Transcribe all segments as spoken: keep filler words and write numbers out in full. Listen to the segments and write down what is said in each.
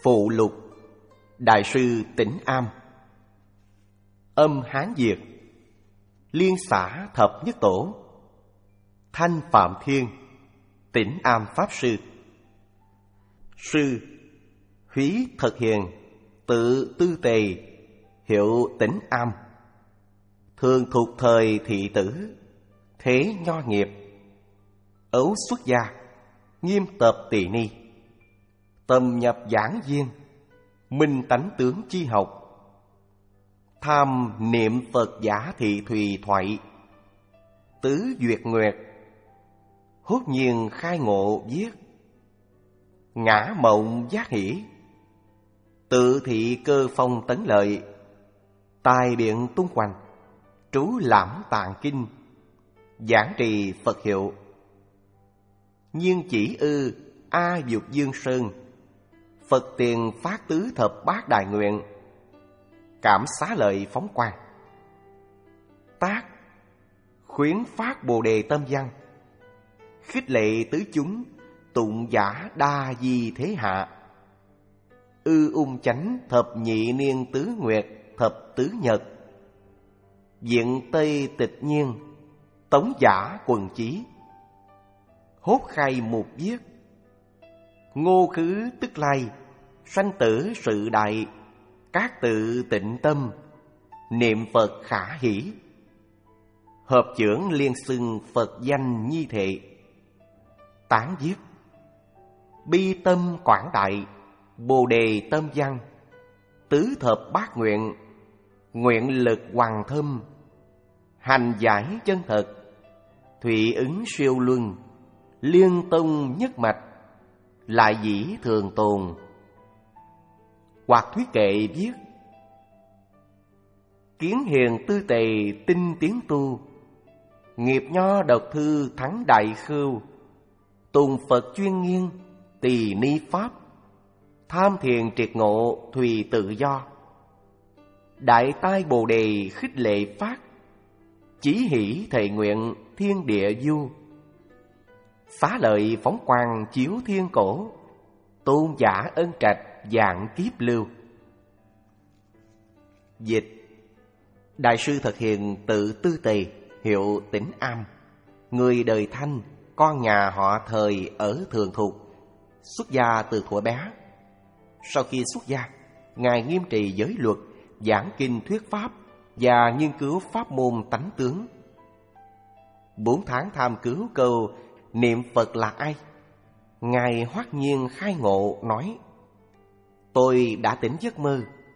Phụ lục Đại sư Tĩnh Am. Âm Hán Việt. Liên xã Thập Nhất Tổ. Thanh Phạm Thiên, Tĩnh Am Pháp Sư. Sư Húy Thật Hiền, tự Tư Tề, hiệu Tĩnh Am. Thường thuộc thời thị tử, thế nho nghiệp. Ấu xuất gia, nghiêm tập tỳ ni. Tâm nhập giảng viên, minh tánh tướng chi học. Tham niệm Phật giả thị thùy thoại. Tứ duyệt nguyệt, hốt nhiên khai ngộ viết. Ngã mộng giác hỷ, tự thị cơ phong tấn lợi. Tài biện tung hoành, trú lãm tạng kinh. Giảng trì Phật hiệu. Nhiên chỉ ư A Dục Dương Sơn, Phật tiền phát tứ thập bát đại nguyện. Cảm xá lợi phóng quang. Tác khuyến phát Bồ Đề tâm văn, khích lệ tứ chúng, tụng giả đa di thế hạ. Ư ung chánh thập nhị niên tứ nguyệt thập tứ nhật. Diện Tây tịch nhiên, tống giả quần chí. Hốt khai mục viết. Ngô khứ tức lai, sanh tử sự đại. Các tự tịnh tâm, niệm Phật khả hỷ. Hợp chưởng liên xưng Phật danh nhi thệ. Tán viết. Bi tâm quảng đại, Bồ Đề tâm văn. Tứ thập bát nguyện, nguyện lực hoàng thâm. Hành giải chân thật, thủy ứng siêu luân. Liên tông nhất mạch, lại dĩ thường tồn. Hoặc thuyết kệ viết. Kiến hiền tư tề tinh tiến tu. Nghiệp nho độc thư thắng đại khưu. Tùng Phật chuyên nghiên, tỳ ni pháp. Tham thiền triệt ngộ, thùy tự do. Đại tai Bồ Đề khích lệ phát. Chí hỷ thệ nguyện, thiên địa du. Xá lợi phóng quang chiếu thiên cổ. Tôn giả ân trạch dạng kiếp lưu. Dịch. Đại sư Thật Hiền tự Tư Tề, hiệu Tĩnh Am, người đời Thanh, con nhà họ Thời ở Thường Thục, xuất gia từ thuở bé. Sau khi xuất gia, ngài nghiêm trì giới luật, giảng kinh thuyết pháp và nghiên cứu pháp môn tánh tướng. Bốn tháng tham cứu câu niệm Phật là ai, ngài hoát nhiên khai ngộ nói: tôi đã tỉnh giấc mơ.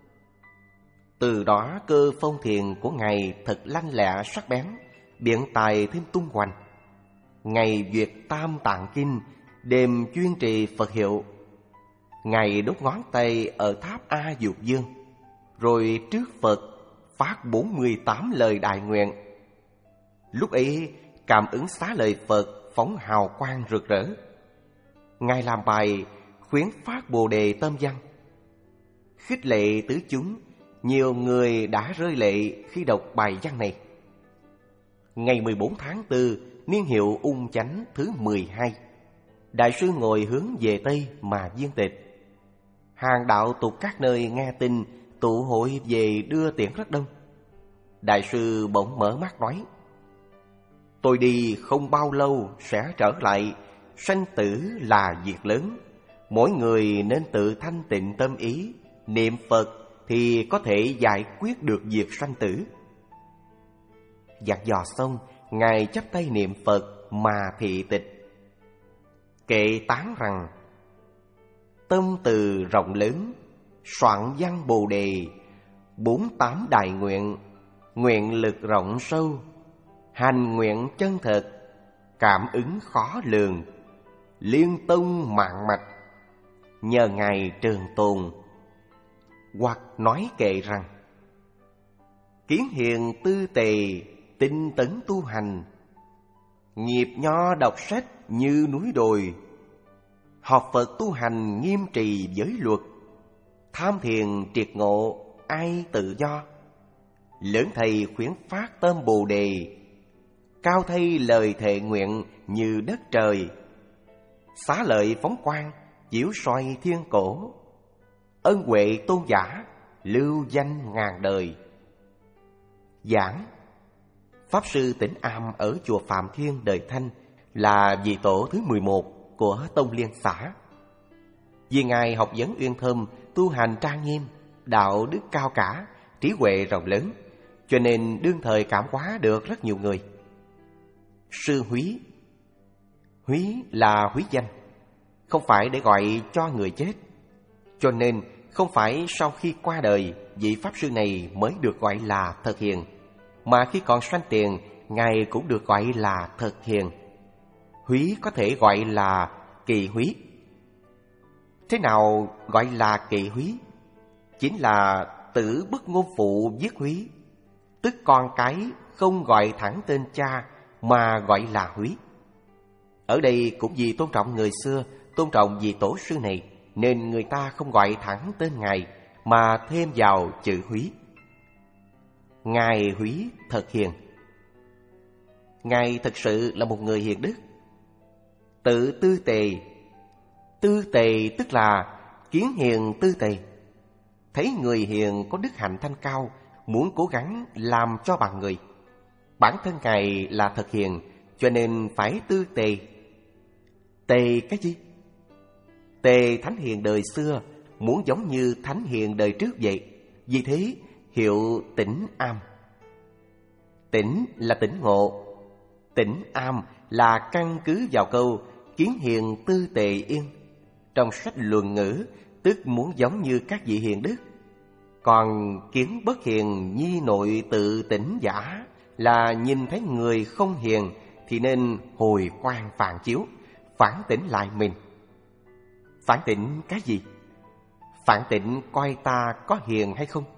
Từ đó cơ phong thiền của ngài thật lanh lẹ sắc bén, biện tài thêm tung hoành. Ngày duyệt tam tạng kinh, đêm chuyên trì Phật hiệu. Ngài đốt ngón tay ở tháp A Dục Dương, rồi trước Phật phát bốn mươi tám lời đại nguyện. Lúc ấy cảm ứng xá lời Phật phóng hào quang rực rỡ. Ngài làm bài khuyến phát Bồ Đề tâm văn, khích lệ tứ chúng. Nhiều người đã rơi lệ khi đọc bài văn này. Ngày mười bốn tháng tư, niên hiệu Ung Chánh thứ mười hai, đại sư ngồi hướng về Tây mà viên tịch. Hàng đạo tục các nơi nghe tin tụ hội về đưa tiễn rất đông. Đại sư bỗng mở mắt nói: tôi đi không bao lâu sẽ trở lại. Sanh tử là việc lớn, mỗi người nên tự thanh tịnh tâm ý, niệm Phật thì có thể giải quyết được việc sanh tử. Dặn dò xong, ngài chắp tay niệm Phật mà thị tịch. Kệ tán rằng: tâm từ rộng lớn, soạn văn Bồ Đề. Bốn tám đại nguyện, nguyện lực rộng sâu. Hành nguyện chân thật, cảm ứng khó lường. Liên tông mạng mạch, nhờ ngài trường tồn. Hoặc nói kệ rằng: kiến hiền tư tề, tinh tấn tu hành. Nghiệp nho đọc sách như núi đồi. Học Phật tu hành nghiêm trì giới luật. Tham thiền triệt ngộ, ai tự do. Lớn thầy khuyến phát tâm Bồ Đề. Cao thay lời thệ nguyện như đất trời. Xá lợi phóng quang, chiếu soi thiên cổ. ân huệ tôn giả, lưu danh ngàn đời. Giảng: Pháp Sư Tĩnh Am ở chùa Phạm Thiên Đời Thanh là vị tổ thứ mười một của Tông Liên xã. Vì Ngài học vấn uyên thâm, tu hành trang nghiêm, đạo đức cao cả, trí huệ rộng lớn, cho nên đương thời cảm hóa được rất nhiều người. Sư Húy. Húy là húy danh, không phải để gọi cho người chết. Cho nên không phải sau khi qua đời, vị Pháp Sư này mới được gọi là Thật Hiền, mà khi còn sanh tiền, Ngài cũng được gọi là Thật Hiền. Húy có thể gọi là Kỳ Húy. Thế nào gọi là Kỳ Húy? Chính là Tử Bất Ngôn Phụ viết Húy, tức con cái không gọi thẳng tên cha mà gọi là Húy. Ở đây cũng vì tôn trọng người xưa, tôn trọng vị tổ sư này, nên người ta không gọi thẳng tên Ngài mà thêm vào chữ Húy. Ngài Húy Thật Hiền. Ngài thực sự là một người hiền đức. Tự tư tề. Tư tề tức là kiến hiền tư tề. Thấy người hiền có đức hạnh thanh cao, muốn cố gắng làm cho bằng người. Bản thân Ngài là thật hiền, cho nên phải tư tề. Tề cái gì? Tề thánh hiền đời xưa muốn giống như thánh hiền đời trước vậy, vì thế hiệu Tĩnh Am. Tĩnh là tỉnh ngộ, Tĩnh Am là căn cứ vào câu kiến hiền tư tề yên. Trong sách Luận Ngữ tức muốn giống như các vị hiền đức. Còn kiến bất hiền nhi nội tự tỉnh giả là nhìn thấy người không hiền thì nên hồi quang phản chiếu, phản tỉnh lại mình. Phản tỉnh cái gì? Phản tỉnh coi ta có hiền hay không?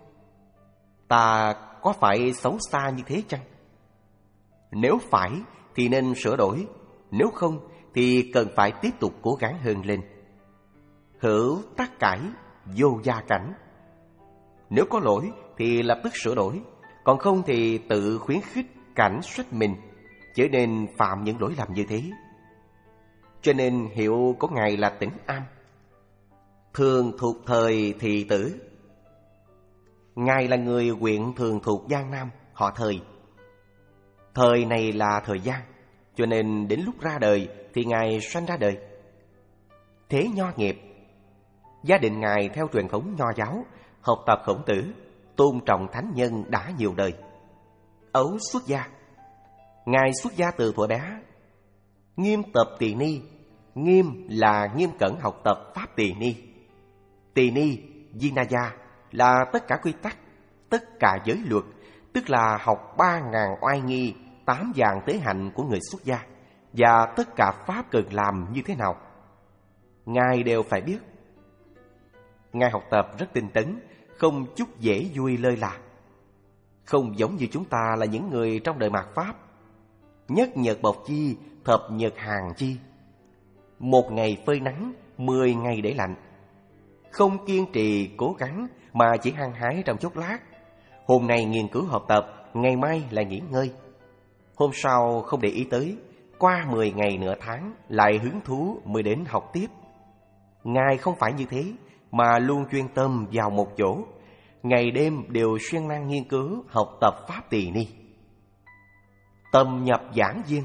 Ta có phải xấu xa như thế chăng? Nếu phải thì nên sửa đổi, nếu không thì cần phải tiếp tục cố gắng hơn lên. Hữu tác cải, vô gia cảnh. Nếu có lỗi thì lập tức sửa đổi, còn không thì tự khuyến khích cảnh xuất mình, chớ nên phạm những lỗi lầm như thế. Cho nên hiệu của Ngài là Tĩnh Am. Thường thuộc thời thị tử. Ngài là người huyện thường thuộc Giang Nam, họ Thời. Thời này là thời gian, cho nên đến lúc ra đời thì Ngài sanh ra đời. Thế nho nghiệp. Gia đình Ngài theo truyền thống nho giáo, học tập Khổng Tử, tôn trọng thánh nhân đã nhiều đời. Ấu xuất gia. Ngài xuất gia từ thuở bé. Nghiêm tập tỳ ni. Nghiêm là nghiêm cẩn học tập pháp tỳ ni. Tỳ ni, Vinaya là tất cả quy tắc, tất cả giới luật, tức là học ba ngàn oai nghi, tám vạn tế hạnh của người xuất gia, và tất cả pháp cần làm như thế nào, Ngài đều phải biết. Ngài học tập rất tinh tấn, không chút dễ vui lơi là. Không giống như chúng ta là những người trong đời mạt Pháp. Nhất nhật bộc chi, thập nhật hàng chi. Một ngày phơi nắng, mười ngày để lạnh. Không kiên trì cố gắng mà chỉ hăng hái trong chốc lát. Hôm nay nghiên cứu học tập, ngày mai lại nghỉ ngơi. Hôm sau không để ý tới, qua mười ngày nửa tháng lại hứng thú mới đến học tiếp. Ngài không phải như thế, mà luôn chuyên tâm vào một chỗ, ngày đêm đều siêng năng nghiên cứu học tập pháp tỳ ni. Tâm nhập giảng viên.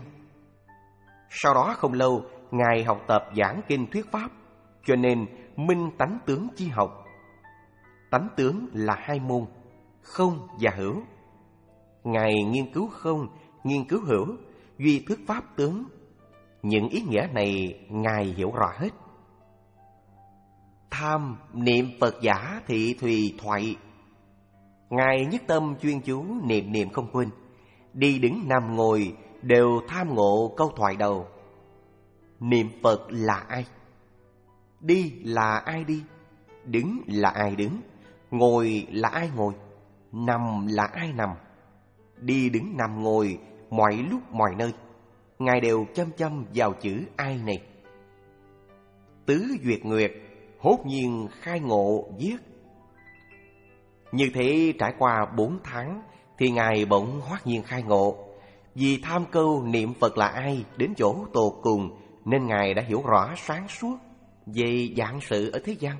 Sau đó không lâu, Ngài học tập giảng kinh thuyết pháp, cho nên minh tánh tướng chi học. Tánh tướng là hai môn, không và hữu. Ngài nghiên cứu không, nghiên cứu hữu, duy thuyết pháp tướng. Những ý nghĩa này Ngài hiểu rõ hết. Tham niệm Phật giả thị thùy thoại. Ngài nhất tâm chuyên chú niệm niệm không quên, đi đứng nằm ngồi đều tham ngộ câu thoại đầu. Niệm Phật là ai? Đi là ai đi? Đứng là ai đứng? Ngồi là ai ngồi? Nằm là ai nằm? Đi đứng nằm ngồi mọi lúc mọi nơi, Ngài đều chăm chăm vào chữ ai này. Tứ duyệt nguyệt, hốt nhiên khai ngộ viết. Như thế trải qua bốn tháng thì Ngài bỗng hoát nhiên khai ngộ. Vì tham câu niệm Phật là ai đến chỗ tột cùng, nên Ngài đã hiểu rõ sáng suốt về vạn sự ở thế gian,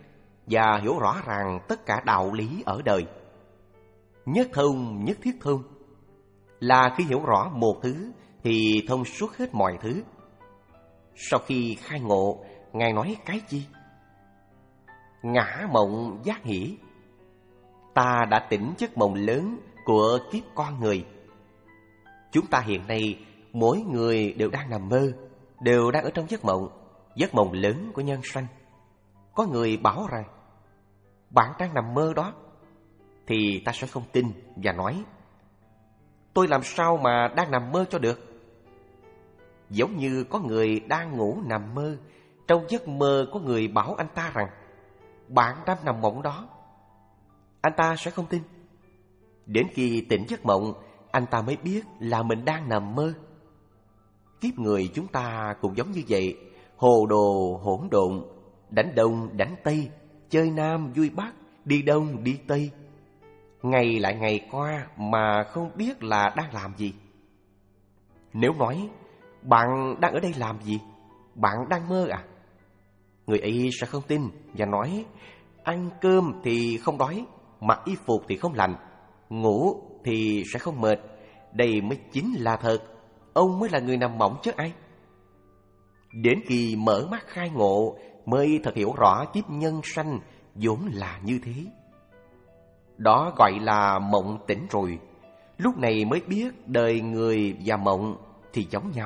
và hiểu rõ ràng tất cả đạo lý ở đời. Nhất thông nhất thiết thông là khi hiểu rõ một thứ thì thông suốt hết mọi thứ. Sau khi khai ngộ, Ngài nói cái chi? Ngã mộng giác hỷ. Ta đã tỉnh giấc mộng lớn của kiếp con người. Chúng ta hiện nay, mỗi người đều đang nằm mơ, đều đang ở trong giấc mộng, giấc mộng lớn của nhân sanh. Có người bảo rằng, bạn đang nằm mơ đó, thì ta sẽ không tin và nói, tôi làm sao mà đang nằm mơ cho được? Giống như có người đang ngủ nằm mơ, trong giấc mơ có người bảo anh ta rằng, bạn đang nằm mộng đó. Anh ta sẽ không tin. Đến khi tỉnh giấc mộng, anh ta mới biết là mình đang nằm mơ. Kiếp người chúng ta cũng giống như vậy, hồ đồ hỗn độn, đánh đông đánh tây, chơi nam vui bắc, đi đông đi tây. Ngày lại ngày qua mà không biết là đang làm gì. Nếu nói, bạn đang ở đây làm gì? Bạn đang mơ à? Người ấy sẽ không tin và nói, ăn cơm thì không đói, mặc y phục thì không lạnh, ngủ thì sẽ không mệt. Đây mới chính là thật. Ông mới là người nằm mộng chứ ai. Đến khi mở mắt khai ngộ mới thật hiểu rõ kiếp nhân sanh vốn là như thế. Đó gọi là mộng tỉnh rồi. Lúc này mới biết đời người và mộng thì giống nhau.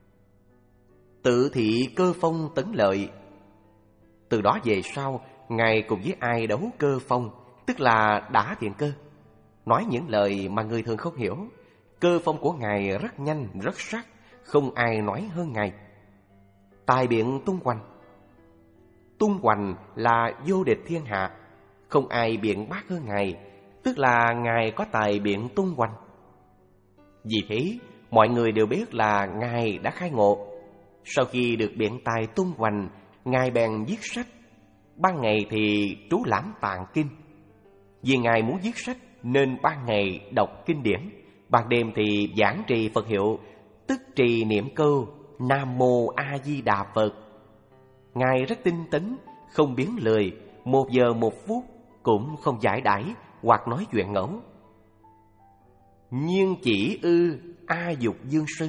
Tự thị cơ phong tấn lợi. Từ đó về sau, Ngài cùng với ai đấu cơ phong, tức là đả thiện cơ, nói những lời mà người thường không hiểu. Cơ phong của Ngài rất nhanh, rất sắc, không ai nói hơn Ngài. Tài biện tung hoành. Tung hoành là vô địch thiên hạ, không ai biện bác hơn Ngài, tức là Ngài có tài biện tung hoành. Vì thế, mọi người đều biết là Ngài đã khai ngộ. Sau khi được biện tài tung hoành, Ngài bèn viết sách. Ban ngày thì trú lãm tạng kinh. Vì Ngài muốn viết sách nên ban ngày đọc kinh điển, ban đêm thì giảng trì Phật hiệu, tức trì niệm câu Nam Mô A Di Đà Phật. Ngài rất tinh tấn, không biến lời, một giờ một phút cũng không giải đãi hoặc nói chuyện ngẫu. Nhiên chỉ ư A Dục Dương Sơn.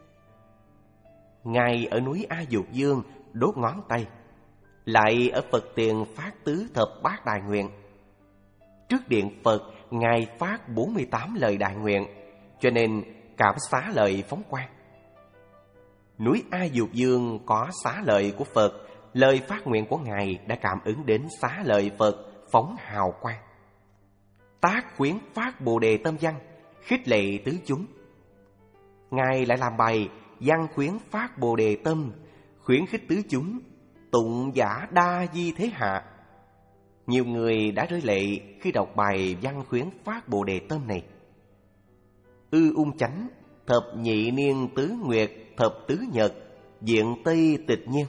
Ngài ở núi A Dục Dương đốt ngón tay, lại ở Phật tiền phát tứ thập bát đại nguyện. Trước điện Phật, Ngài phát bốn mươi tám lời đại nguyện, cho nên cảm xá lợi phóng quang. Núi A Dục Dương có xá lợi của Phật, lời phát nguyện của Ngài đã cảm ứng đến xá lợi Phật phóng hào quang. Tác khuyến phát Bồ Đề Tâm Văn, khích lệ tứ chúng. Ngài lại làm bài văn khuyến phát Bồ Đề Tâm, khuyến khích tứ chúng, tụng giả đa di thế hạ. Nhiều người đã rơi lệ khi đọc bài văn khuyến phát Bồ Đề Tâm này. Ư ung chánh, thập nhị niên tứ nguyệt, thập tứ nhật, diện Tây tịch nhiên.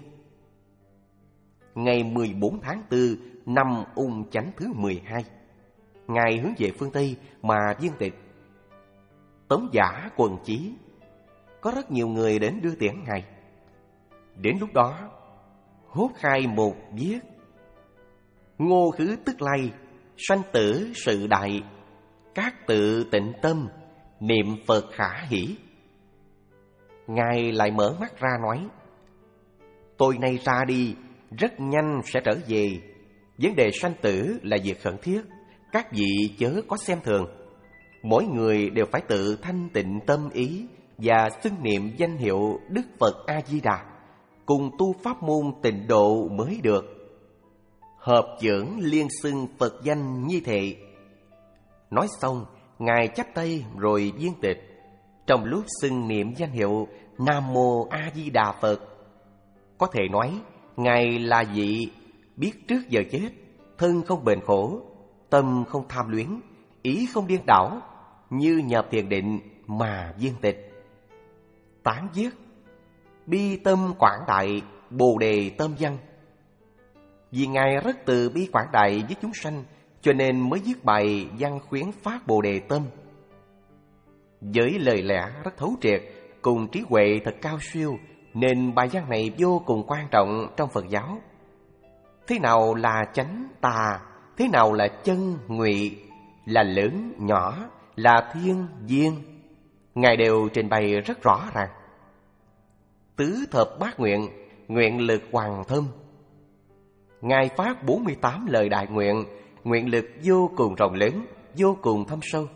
Ngày mười bốn tháng tư năm ung chánh thứ mười hai, Ngài hướng về phương Tây mà viên tịch. Tống giả quần chí, có rất nhiều người đến đưa tiễn Ngài. Đến lúc đó, hốt khai một viết: ngô khứ tức lay, sanh tử sự đại, các tự tịnh tâm, niệm Phật khả hỷ. Ngài lại mở mắt ra nói: tôi nay ra đi, rất nhanh sẽ trở về. Vấn đề sanh tử là việc khẩn thiết, các vị chớ có xem thường. Mỗi người đều phải tự thanh tịnh tâm ý và xưng niệm danh hiệu Đức Phật A-di-đà, cùng tu pháp môn tịnh độ mới được. Hợp chưởng liên xưng Phật danh như thệ. Nói xong, Ngài chắp tay rồi viên tịch. Trong lúc xưng niệm danh hiệu Nam Mô A Di Đà Phật, có thể nói Ngài là vị biết trước giờ chết, thân không bệnh khổ, tâm không tham luyến, ý không điên đảo, như nhập thiền định mà viên tịch. Tán viết: bi tâm quảng đại, Bồ Đề Tâm Văn. Vì Ngài rất từ bi quảng đại với chúng sanh, cho nên mới viết bài văn khuyến phát Bồ Đề Tâm. Với lời lẽ rất thấu triệt, cùng trí huệ thật cao siêu, nên bài văn này vô cùng quan trọng trong Phật giáo. thế nào là chánh tà, thế nào là chân ngụy, là lớn nhỏ, là thiên viên, Ngài đều trình bày rất rõ ràng. Tứ thập bát nguyện, nguyện lực hoàng thâm. Ngài phát bốn mươi tám lời đại nguyện, nguyện lực vô cùng rộng lớn, vô cùng thâm sâu.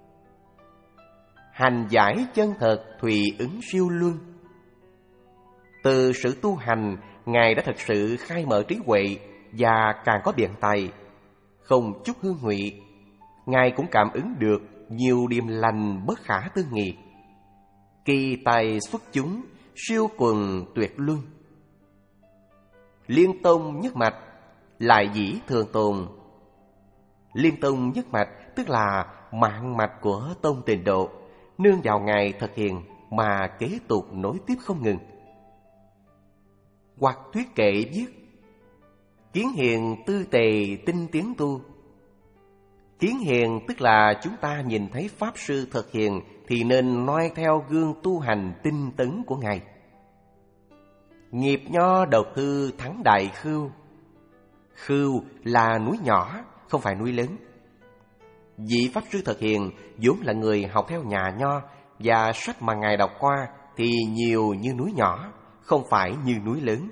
Hành giải chân thật, thùy ứng siêu luân. Từ sự tu hành, Ngài đã thật sự khai mở trí huệ và càng có biện tài. Không chút hương ngụy, Ngài cũng cảm ứng được nhiều điềm lành bất khả tư nghị. Kỳ tài xuất chúng, siêu quần tuyệt luân. Liên tông nhất mạch, lại dĩ thường tồn. Liên tông nhất mạch tức là mạng mạch của tông Tịnh Độ, nương vào Ngài thực hiện mà kế tục nối tiếp không ngừng. Hoặc thuyết kệ viết: kiến hiền tư tề tinh tiến tu. Kiến hiền tức là chúng ta nhìn thấy Pháp Sư thực hiện thì nên noi theo gương tu hành tinh tấn của Ngài. Nghiệp nho độc hư thắng đại khưu. Khưu là núi nhỏ, không phải núi lớn. Vị Pháp Sư thực hiện vốn là người học theo nhà nho, và sách mà Ngài đọc qua thì nhiều như núi nhỏ, không phải như núi lớn.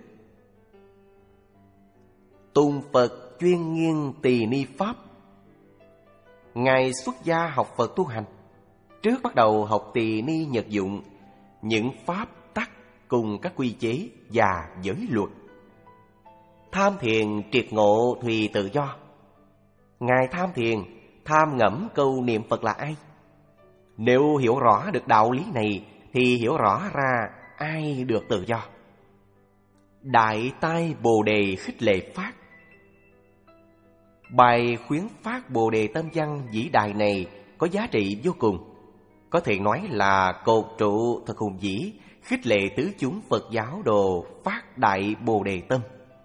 Tùng Phật chuyên nghiên tỳ ni Pháp. Ngài xuất gia học Phật tu hành. Trước bắt đầu học tỳ ni nhật dụng, những pháp tắc cùng các quy chế và giới luật. Tham thiền triệt ngộ thùy tự do. Ngài tham thiền, tham ngẫm câu niệm Phật là ai. Nếu hiểu rõ được đạo lý này thì hiểu rõ ra ai được tự do. Đại tai Bồ Đề khích lệ phát. Bài khuyến phát Bồ Đề tâm văn vĩ đại này có giá trị vô cùng, có thể nói là cột trụ thật hùng vĩ, khích lệ tứ chúng Phật giáo đồ phát đại Bồ Đề tâm.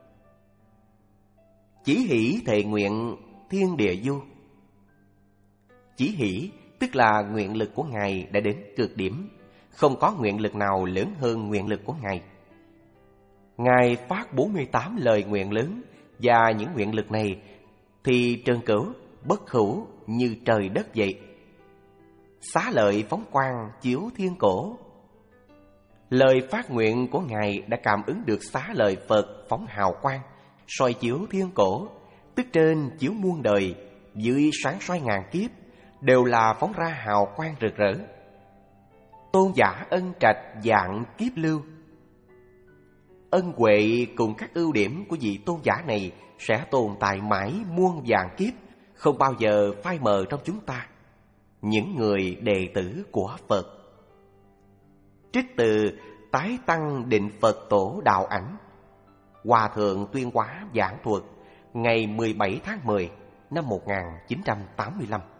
Chỉ hỷ thệ nguyện thiên địa du. Chỉ hỷ tức là nguyện lực của Ngài đã đến cực điểm, không có nguyện lực nào lớn hơn nguyện lực của Ngài. Ngài phát bốn mươi tám lời nguyện lớn, và những nguyện lực này thì trơn cửu, bất hữu như trời đất vậy. Xá lợi phóng quang chiếu thiên cổ. Lời phát nguyện của Ngài đã cảm ứng được xá lợi Phật phóng hào quang, soi chiếu thiên cổ, tức trên chiếu muôn đời, dưới sáng soi ngàn kiếp, đều là phóng ra hào quang rực rỡ. Tôn giả ân trạch dạng kiếp lưu. Ân huệ cùng các ưu điểm của vị tôn giả này sẽ tồn tại mãi muôn vạn kiếp, không bao giờ phai mờ trong chúng ta, những người đệ tử của Phật. Trích từ Tái Tăng Định Phật Tổ Đạo Ảnh, Hòa Thượng Tuyên Hóa giảng thuật ngày mười bảy tháng mười năm một nghìn chín trăm tám mươi lăm.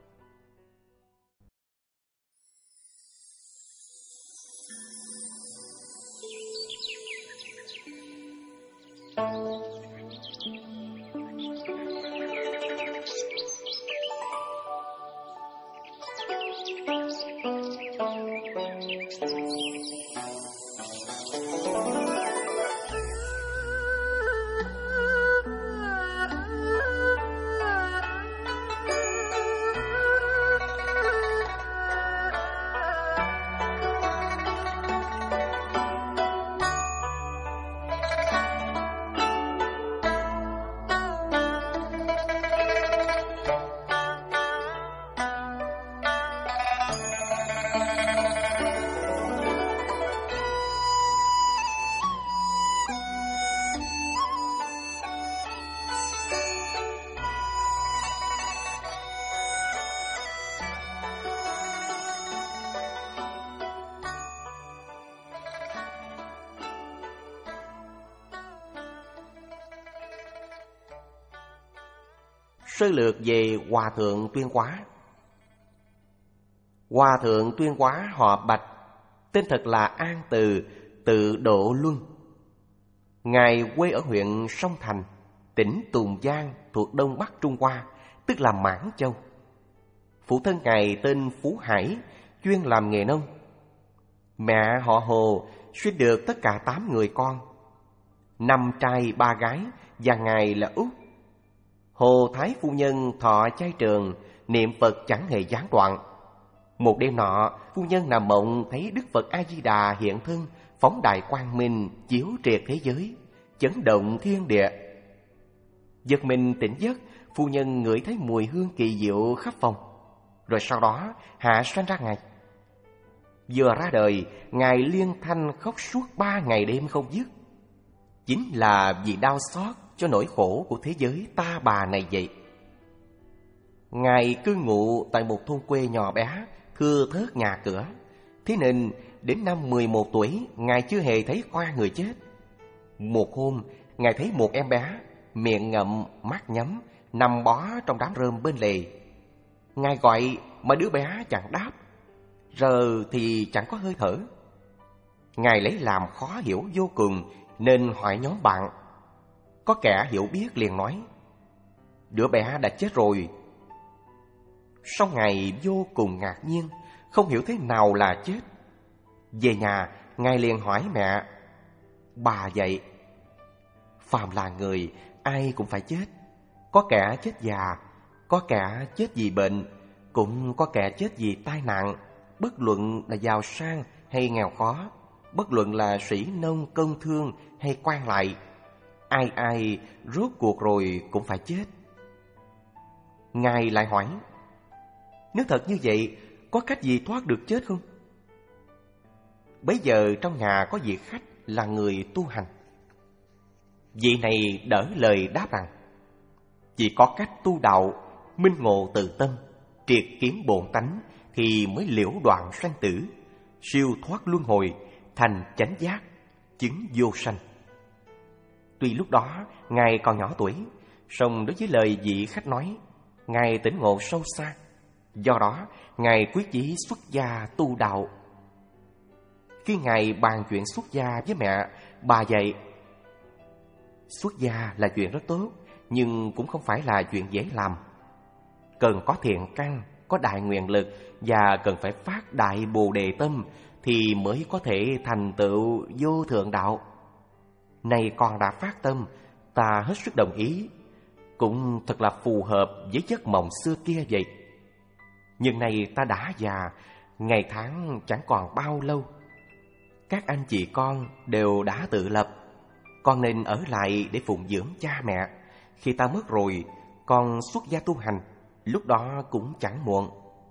Sơ lược về Hòa Thượng Tuyên Hóa. Hòa Thượng Tuyên Hóa họ Bạch, tên thật là An Từ, tự Độ Luân. Ngài quê ở huyện Sông Thành, tỉnh Tùng Giang thuộc Đông Bắc Trung Hoa, tức là Mãn Châu. Phụ thân Ngài tên Phú Hải, chuyên làm nghề nông. Mẹ họ Hồ sinh được tất cả tám người con, năm trai ba gái và Ngài là Út. Hồ Thái phu nhân thọ chay trường, niệm Phật chẳng hề gián đoạn. Một đêm nọ, phu nhân nằm mộng thấy Đức Phật A Di Đà hiện thân, phóng đại quang minh chiếu triệt thế giới, chấn động thiên địa. Giật mình tỉnh giấc, phu nhân ngửi thấy mùi hương kỳ diệu khắp phòng, rồi sau đó hạ sanh ra Ngài. Vừa ra đời, Ngài liên thanh khóc suốt ba ngày đêm không dứt. Chính là vì đau xót cho nỗi khổ của thế giới ta bà này vậy. Ngài cư ngụ tại một thôn quê nhỏ bé, thưa thớt nhà cửa. Thế nên đến năm mười một tuổi, Ngài chưa hề thấy qua người chết. Một hôm, Ngài thấy một em bé, miệng ngậm, mắt nhắm, nằm bó trong đám rơm bên lề. Ngài gọi mà đứa bé chẳng đáp, giờ thì chẳng có hơi thở. Ngài lấy làm khó hiểu vô cùng nên hỏi nhóm bạn. Có kẻ hiểu biết liền nói: đứa bé đã chết rồi. Sau Ngài vô cùng ngạc nhiên, không hiểu thế nào là chết. Về nhà, Ngài liền hỏi mẹ: bà vậy, phàm là người, ai cũng phải chết. Có kẻ chết già, có kẻ chết vì bệnh, cũng có kẻ chết vì tai nạn. Bất luận là giàu sang hay nghèo khó, bất luận là sĩ nông công thương hay quan lại, ai ai rốt cuộc rồi cũng phải chết. Ngài lại hỏi: nếu thật như vậy, có cách gì thoát được chết không? Bấy giờ trong nhà có vị khách là người tu hành. Vị này đỡ lời đáp rằng: chỉ có cách tu đạo, minh ngộ tự tâm, triệt kiếm bổn tánh thì mới liễu đoạn sanh tử, siêu thoát luân hồi, thành chánh giác, chứng vô sanh. Tuy lúc đó Ngài còn nhỏ tuổi, song đối với lời vị khách nói, Ngài tỉnh ngộ sâu xa. Do đó Ngài quyết chí xuất gia tu đạo. Khi Ngài bàn chuyện xuất gia với mẹ, bà dạy: xuất gia là chuyện rất tốt, nhưng cũng không phải là chuyện dễ làm. Cần có thiện căn, có đại nguyện lực và cần phải phát đại bồ đề tâm thì mới có thể thành tựu vô thượng đạo. Này con đã phát tâm, ta hết sức đồng ý, cũng thật là phù hợp với giấc mộng xưa kia vậy. Nhưng nay ta đã già, ngày tháng chẳng còn bao lâu. Các anh chị con đều đã tự lập, con nên ở lại để phụng dưỡng cha mẹ. Khi ta mất rồi, con xuất gia tu hành, lúc đó cũng chẳng muộn.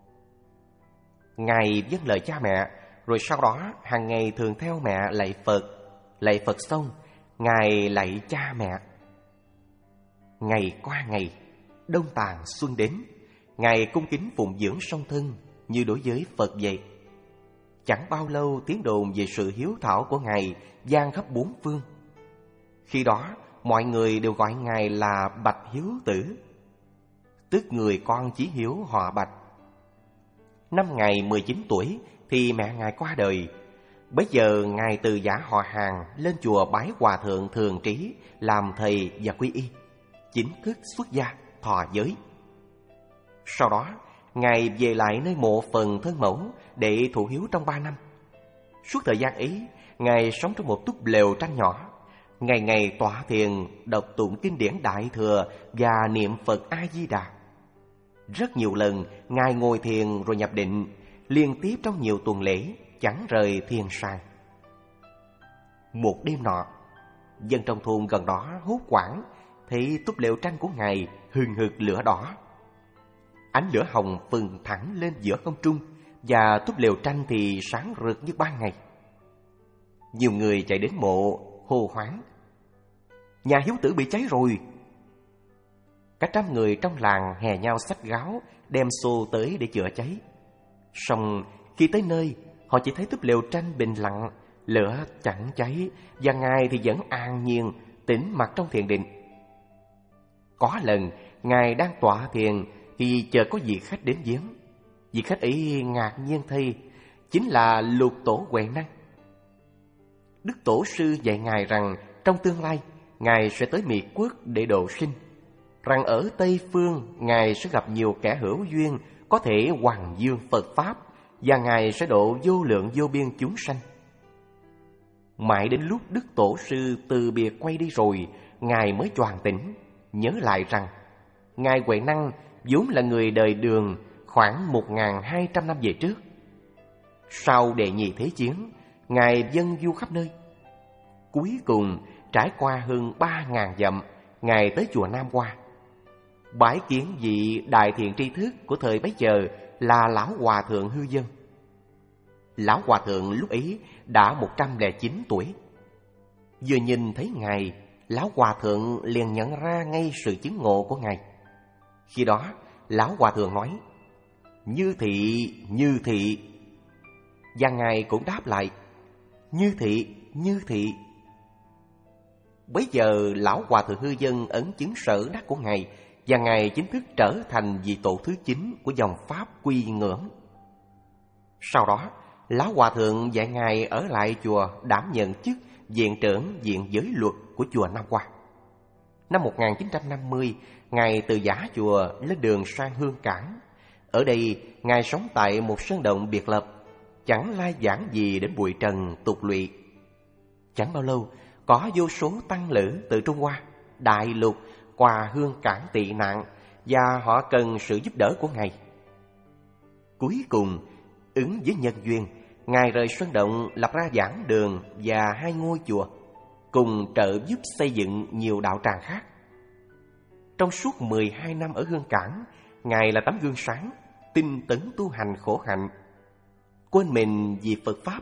Ngài vâng lời cha mẹ, rồi sau đó hàng ngày thường theo mẹ lạy Phật. Lạy Phật xong, Ngài lạy cha mẹ. Ngày qua ngày, đông tàn xuân đến, Ngài cung kính phụng dưỡng song thân như đối với Phật vậy. Chẳng bao lâu tiếng đồn về sự hiếu thảo của Ngài vang khắp bốn phương. Khi đó mọi người đều gọi Ngài là Bạch Hiếu Tử, tức người con chí hiếu họ Bạch. Năm Ngài mười chín tuổi thì mẹ Ngài qua đời. Bấy giờ Ngài từ giả họ Hàng lên chùa bái Hòa Thượng Thường Trí làm thầy và quy y, chính thức xuất gia thọ giới. Sau đó Ngài về lại nơi mộ phần thân mẫu để thụ hiếu trong ba năm. Suốt thời gian ấy, Ngài sống trong một túp lều tranh nhỏ, ngày ngày tọa thiền, đọc tụng kinh điển Đại Thừa và niệm Phật A Di Đà. Rất nhiều lần Ngài ngồi thiền rồi nhập định, liên tiếp trong nhiều tuần lễ, chẳng rời thiền sàng. Một đêm nọ, dân trong thôn gần đó hốt hoảng thấy túp lều tranh của Ngài hừng hực lửa đỏ. Ánh lửa hồng phừng thẳng lên giữa không trung, và túp lều tranh thì sáng rực như ban ngày. Nhiều người chạy đến mộ hô hoáng: nhà hiếu tử bị cháy rồi. Cả trăm người trong làng hè nhau xách gáo đem xô tới để chữa cháy. Song khi tới nơi, họ chỉ thấy túp lều tranh bình lặng, lửa chẳng cháy, và Ngài thì vẫn an nhiên tĩnh mặc trong thiền định. Có lần Ngài đang tọa thiền thì chợt có vị khách đến viếng. Vị khách ấy ngạc nhiên thay, chính là Lục Tổ Huệ Năng. Đức Tổ sư dạy Ngài rằng trong tương lai Ngài sẽ tới Mỹ Quốc để độ sinh, rằng ở Tây Phương Ngài sẽ gặp nhiều kẻ hữu duyên có thể hoằng dương Phật Pháp, và Ngài sẽ độ vô lượng vô biên chúng sanh. Mãi đến lúc Đức Tổ sư từ biệt quay đi rồi, Ngài mới choàng tỉnh, nhớ lại rằng Ngài Huệ Năng vốn là người đời Đường khoảng một nghìn hai trăm năm về trước. Sau đệ nhị thế chiến, Ngài dâng du khắp nơi. Cuối cùng trải qua hơn ba nghìn dặm, Ngài tới chùa Nam Hoa. Bái kiến vị đại thiện tri thức của thời bấy giờ là Lão Hòa Thượng Hư Dân. Lão Hòa Thượng lúc ấy đã một trăm lẻ chín tuổi. Vừa nhìn thấy Ngài, Lão Hòa Thượng liền nhận ra ngay sự chứng ngộ của Ngài. Khi đó, Lão Hòa Thượng nói: "Như thị, như thị." Và Ngài cũng đáp lại: "Như thị, như thị." Bấy giờ Lão Hòa Thượng Hư Dân ấn chứng sở đắc của Ngài, và Ngài chính thức trở thành vị tổ thứ chín của dòng Pháp Quy Ngưỡng. Sau đó, Lão Hòa Thượng dạy Ngài ở lại chùa đảm nhận chức viện trưởng viện giới luật của chùa Nam Hoa. Năm một nghìn chín trăm năm mươi, Ngài từ giả chùa lên đường sang Hương Cảng. Ở đây, Ngài sống tại một sơn động biệt lập, chẳng lai giảng gì đến bụi trần tục lụy. Chẳng bao lâu, có vô số tăng lữ từ Trung Hoa, Đại Lục qua Hương Cảng tị nạn, và họ cần sự giúp đỡ của Ngài. Cuối cùng, ứng với nhân duyên, Ngài rời sơn động lập ra giảng đường và hai ngôi chùa, cùng trợ giúp xây dựng nhiều đạo tràng khác. Trong suốt mười hai năm ở Hương Cảng, Ngài là tấm gương sáng, tinh tấn tu hành khổ hạnh, quên mình vì Phật Pháp.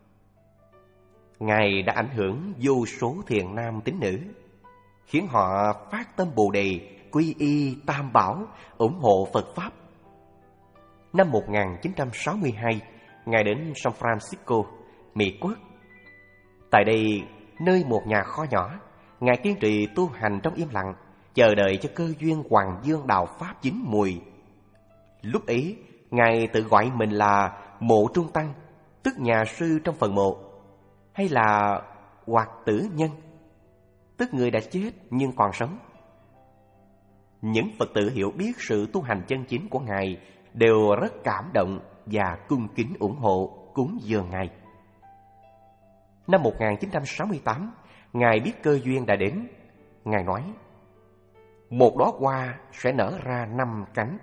Ngài đã ảnh hưởng vô số thiện nam tín nữ, khiến họ phát tâm Bồ Đề, quy y Tam Bảo, ủng hộ Phật Pháp. Năm một nghìn chín trăm sáu mươi hai, Ngài đến San Francisco, Mỹ Quốc. Tại đây, nơi một nhà kho nhỏ, Ngài kiên trì tu hành trong im lặng, chờ đợi cho cơ duyên Hoàng Dương đạo Pháp chín mùi. Lúc ấy, Ngài tự gọi mình là Mộ Trung Tăng, tức nhà sư trong phần mộ, hay là Hoạt Tử Nhân, tức người đã chết nhưng còn sống. Những Phật tử hiểu biết sự tu hành chân chính của Ngài đều rất cảm động và cung kính ủng hộ cúng dường Ngài. Năm một nghìn chín trăm sáu mươi tám, Ngài biết cơ duyên đã đến. Ngài nói: "Một đóa hoa sẽ nở ra năm cánh."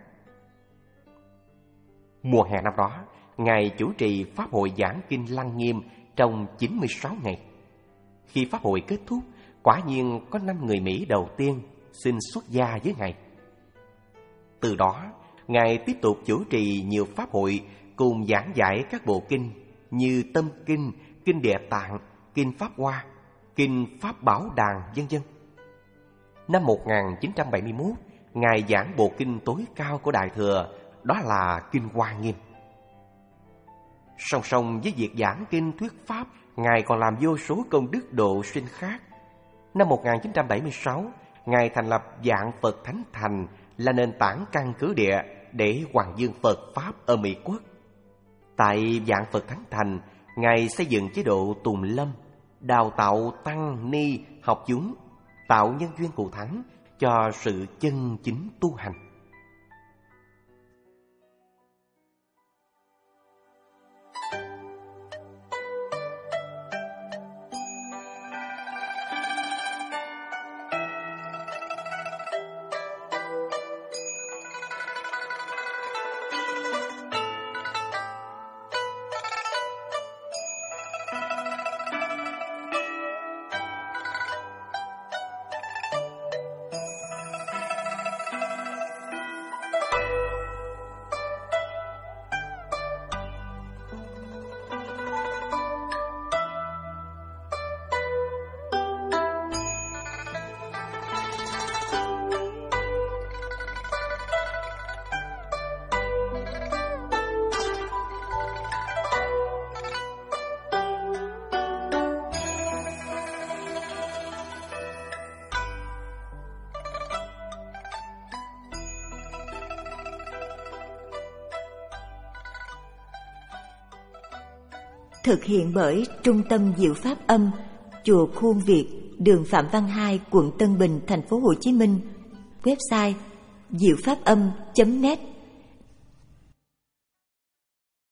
Mùa hè năm đó, Ngài chủ trì Pháp hội giảng kinh Lăng Nghiêm trong chín mươi sáu ngày. Khi Pháp hội kết thúc, quả nhiên có năm người Mỹ đầu tiên xin xuất gia với Ngài. Từ đó, Ngài tiếp tục chủ trì nhiều Pháp hội cùng giảng giải các bộ kinh như Tâm Kinh, Kinh Địa Tạng, Kinh Pháp Hoa, Kinh Pháp Bảo Đàn, vân vân. Năm một nghìn chín trăm bảy mươi mốt, Ngài giảng bộ kinh tối cao của Đại Thừa, đó là Kinh Hoa Nghiêm. Song song với việc giảng kinh thuyết Pháp, Ngài còn làm vô số công đức độ sinh khác. Năm một nghìn chín trăm bảy mươi sáu, Ngài thành lập Vạn Phật Thánh Thành là nền tảng căn cứ địa để Hoàng Dương Phật Pháp ở Mỹ Quốc. Tại Vạn Phật Thánh Thành, Ngài xây dựng chế độ tùng lâm, đào tạo tăng ni học chúng, tạo nhân duyên cụ thắng cho sự chân chính tu hành. Thực hiện bởi Trung tâm Diệu Pháp Âm, Chùa Khuôn Việt, đường Phạm Văn Hai, quận Tân Bình, thành phố Hồ Chí Minh. Website diệu pháp âm chấm net.